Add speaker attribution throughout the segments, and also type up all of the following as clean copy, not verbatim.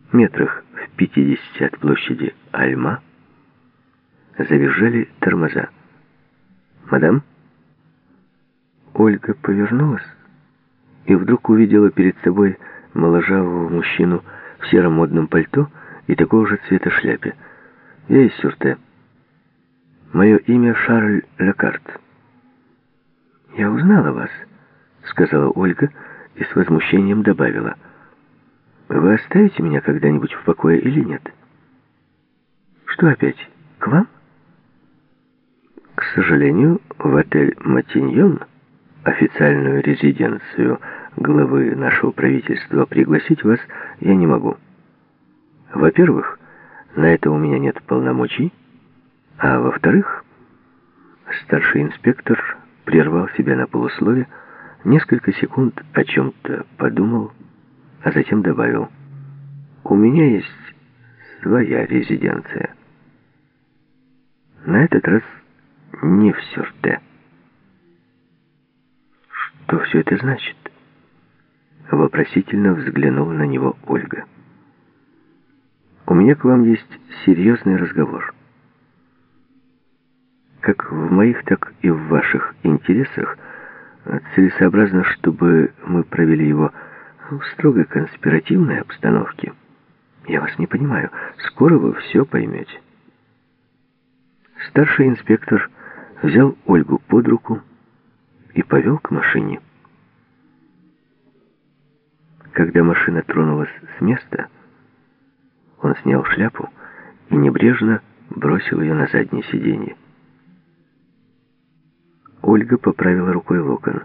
Speaker 1: Метрах в 50 от площади Альма завизжали тормоза. «Мадам?» Ольга повернулась и вдруг увидела перед собой моложавого мужчину в сером модном пальто и такого же цвета шляпе. «Я из Сюрте. Мое имя Шарль Лекарт». «Я узнала вас», — сказала Ольга и с возмущением добавила. «Вы оставите меня когда-нибудь в покое или нет?» «Что опять, к вам?» «К сожалению, в отель «Матиньон», официальную резиденцию главы нашего правительства, пригласить вас я не могу. Во-первых, на это у меня нет полномочий, а во-вторых, старший инспектор прервал себя на полуслове, несколько секунд о чем-то подумал, а затем добавил: «У меня есть своя резиденция. На этот раз не в Сюрте». «Что все это значит?» Вопросительно взглянула на него Ольга. «У меня к вам есть серьезный разговор. Как в моих, так и в ваших интересах целесообразно, чтобы мы провели его в строго конспиративной обстановке. Я вас не понимаю. Скоро вы все поймете». Старший инспектор взял Ольгу под руку и повел к машине. Когда машина тронулась с места, он снял шляпу и небрежно бросил ее на заднее сиденье. Ольга поправила рукой локон.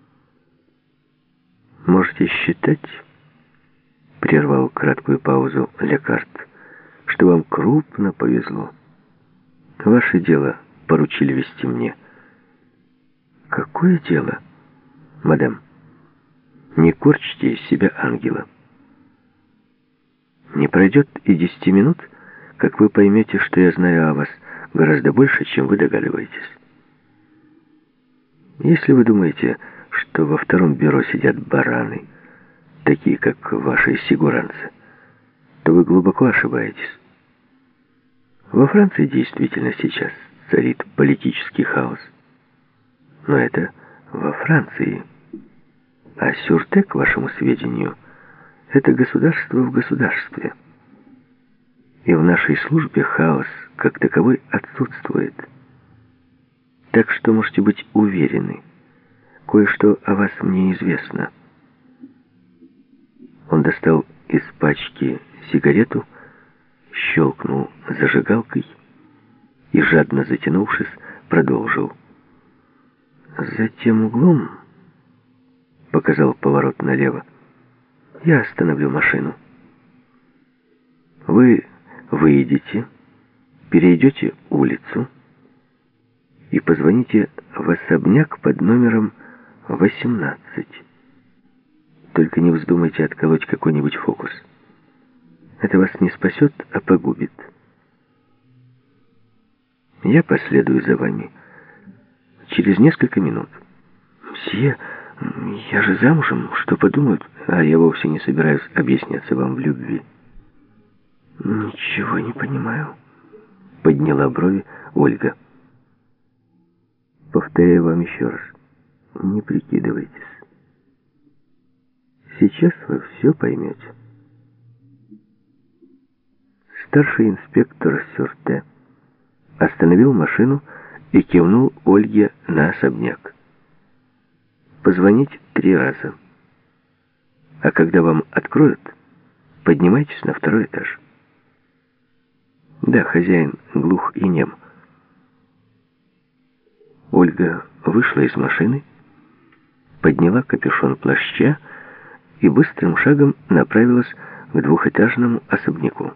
Speaker 1: «Можете считать, — прервал краткую паузу Лекарт, — что вам крупно повезло. Ваше дело поручили вести мне». «Какое дело, мадам? Не корчьте из себя ангела. Не пройдет и 10 минут, как вы поймете, что я знаю о вас гораздо больше, чем вы догадываетесь. Если вы думаете, что во втором бюро сидят бараны, такие как ваши сигуранцы, то вы глубоко ошибаетесь. Во Франции действительно сейчас царит политический хаос. Но это во Франции. А Сюрте, к вашему сведению, это государство в государстве. И в нашей службе хаос как таковой отсутствует. Так что можете быть уверены, кое-что о вас мне известно». Он достал из пачки сигарету, щелкнул зажигалкой и, жадно затянувшись, продолжил. «За тем углом, — показал поворот налево, — я остановлю машину. Вы выйдете, перейдете улицу и позвоните в особняк под номером 18. Только не вздумайте отколоть какой-нибудь фокус. Это вас не спасет, а погубит. Я последую за вами через несколько минут». «Мсье, я же замужем, что подумают?» «А я вовсе не собираюсь объясняться вам в любви». «Ничего не понимаю», — подняла брови Ольга. «Повторяю вам еще раз, не прикидывайтесь. Сейчас вы все поймете». Старший инспектор Сюрте остановил машину и кивнул Ольге на особняк. «Позвонить 3 раза. А когда вам откроют, поднимайтесь на 2-й этаж». Да, хозяин глух и нем. Ольга вышла из машины, подняла капюшон плаща и быстрым шагом направилась к 2-этажному особняку.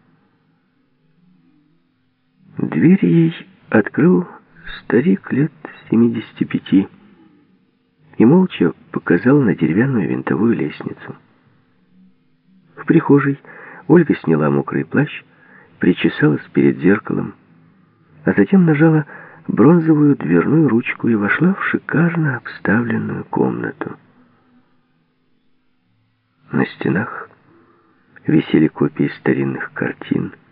Speaker 1: Дверь ей открыл старик лет 75 и молча показал на деревянную винтовую лестницу. В прихожей Ольга сняла мокрый плащ, причесалась перед зеркалом, а затем нажала бронзовую дверную ручку и вошла в шикарно обставленную комнату. На стенах Висели копии старинных картин.